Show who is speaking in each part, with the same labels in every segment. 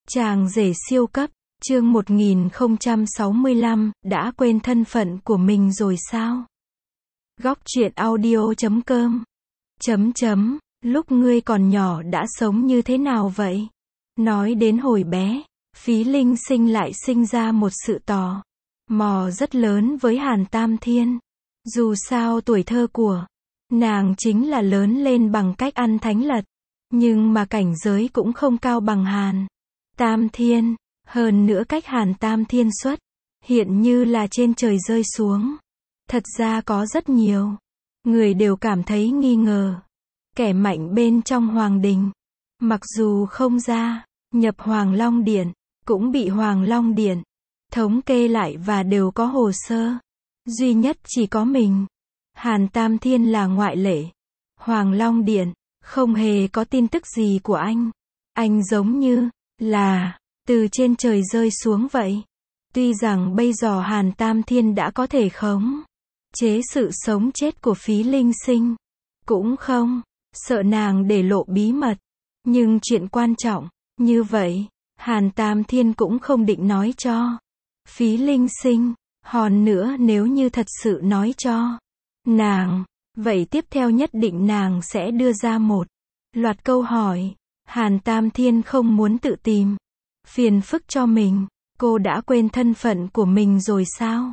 Speaker 1: Chàng rể siêu cấp, chương 1065, đã quên thân phận của mình rồi sao? Góc truyện audio.com Lúc ngươi còn nhỏ đã sống như thế nào vậy? Nói đến hồi bé, Phí Linh Sinh lại sinh ra một sự tò mò rất lớn với Hàn Tam Thiên. Dù sao tuổi thơ của nàng chính là lớn lên bằng cách ăn thánh lật, nhưng mà cảnh giới cũng không cao bằng Hàn Tam Thiên, hơn nữa cách Hàn Tam Thiên xuất hiện như là trên trời rơi xuống. Thật ra có rất nhiều người đều cảm thấy nghi ngờ. Kẻ mạnh bên trong Hoàng Đình, mặc dù không gia nhập Hoàng Long Điện, cũng bị Hoàng Long Điện thống kê lại và đều có hồ sơ. Duy nhất chỉ có mình Hàn Tam Thiên là ngoại lệ. Hoàng Long Điện không hề có tin tức gì của anh. Anh giống như là từ trên trời rơi xuống vậy. Tuy rằng bây giờ Hàn Tam Thiên đã có thể khống chế sự sống chết của Phí Linh Sinh, cũng không sợ nàng để lộ bí mật, nhưng chuyện quan trọng như vậy, Hàn Tam Thiên cũng không định nói cho Phí Linh Sinh. Hòn nữa nếu như thật sự nói cho nàng, vậy tiếp theo nhất định nàng sẽ đưa ra một loạt câu hỏi. Hàn Tam Thiên không muốn tự tìm phiền phức cho mình. Cô đã quên thân phận của mình rồi sao?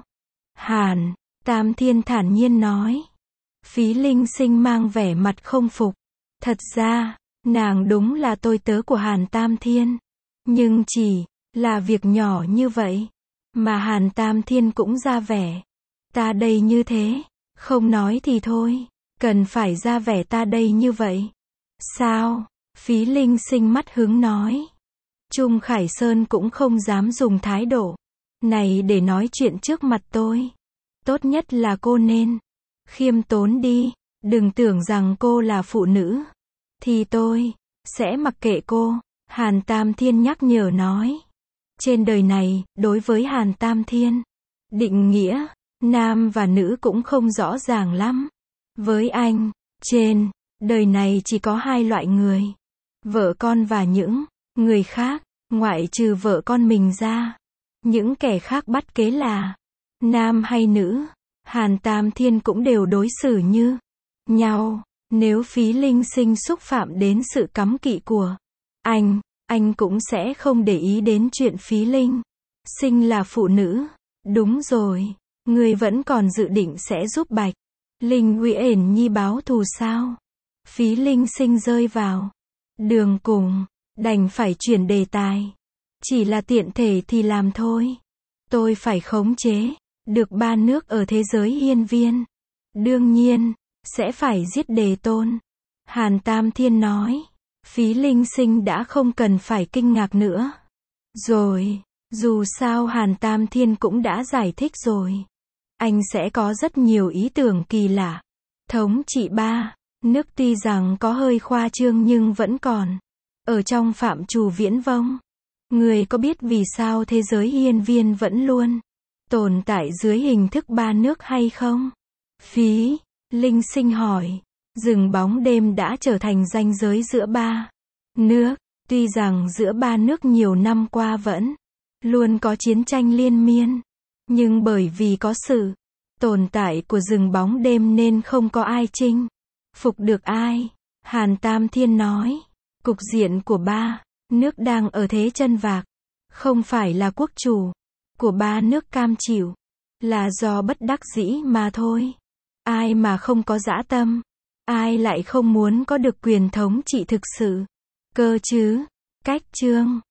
Speaker 1: Hàn Tam Thiên thản nhiên nói. Phí Linh Sinh mang vẻ mặt không phục. Thật ra, nàng đúng là tôi tớ của Hàn Tam Thiên. Nhưng chỉ là việc nhỏ như vậy mà Hàn Tam Thiên cũng ra vẻ ta đây như thế, không nói thì thôi, cần phải ra vẻ ta đây như vậy sao? Phí Linh Sinh mắt hứng nói. Trung Khải Sơn cũng không dám dùng thái độ này để nói chuyện trước mặt tôi. Tốt nhất là cô nên khiêm tốn đi, đừng tưởng rằng cô là phụ nữ thì tôi sẽ mặc kệ cô. Hàn Tam Thiên nhắc nhở nói. Trên đời này, đối với Hàn Tam Thiên, định nghĩa nam và nữ cũng không rõ ràng lắm. Với anh, trên đời này chỉ có hai loại người: vợ con và những người khác. Ngoại trừ vợ con mình ra, những kẻ khác bất kể là nam hay nữ, Hàn Tam Thiên cũng đều đối xử như nhau. Nếu Phí Linh Sinh xúc phạm đến sự cấm kỵ của anh cũng sẽ không để ý đến chuyện Phí Linh Sinh là phụ nữ. Đúng rồi, người vẫn còn dự định sẽ giúp Bạch Linh Uyển Nhi báo thù sao? Phí Linh Sinh rơi vào đường cùng, đành phải chuyển đề tài. Chỉ là tiện thể thì làm thôi. Tôi phải khống chế được ba nước ở thế giới hiên viên. Đương nhiên, sẽ phải giết Đề Tôn. Hàn Tam Thiên nói. Phí Linh Sinh đã không cần phải kinh ngạc nữa rồi. Dù sao Hàn Tam Thiên cũng đã giải thích rồi. Anh sẽ có rất nhiều ý tưởng kỳ lạ. Thống trị ba nước tuy rằng có hơi khoa trương nhưng vẫn còn ở trong phạm trù viễn vông. Người có biết vì sao thế giới hiên viên vẫn luôn tồn tại dưới hình thức ba nước hay không? Phí Linh Sinh hỏi. Rừng bóng đêm đã trở thành ranh giới giữa ba nước. Tuy rằng giữa ba nước nhiều năm qua vẫn luôn có chiến tranh liên miên, nhưng bởi vì có sự tồn tại của rừng bóng đêm nên không có ai chinh phục được ai. Hàn Tam Thiên nói. Cục diện của ba nước đang ở thế chân vạc. Không phải là quốc chủ của ba nước cam chịu, là do bất đắc dĩ mà thôi. Ai mà không có dã tâm, ai lại không muốn có được quyền thống trị thực sự cơ chứ? Cách chương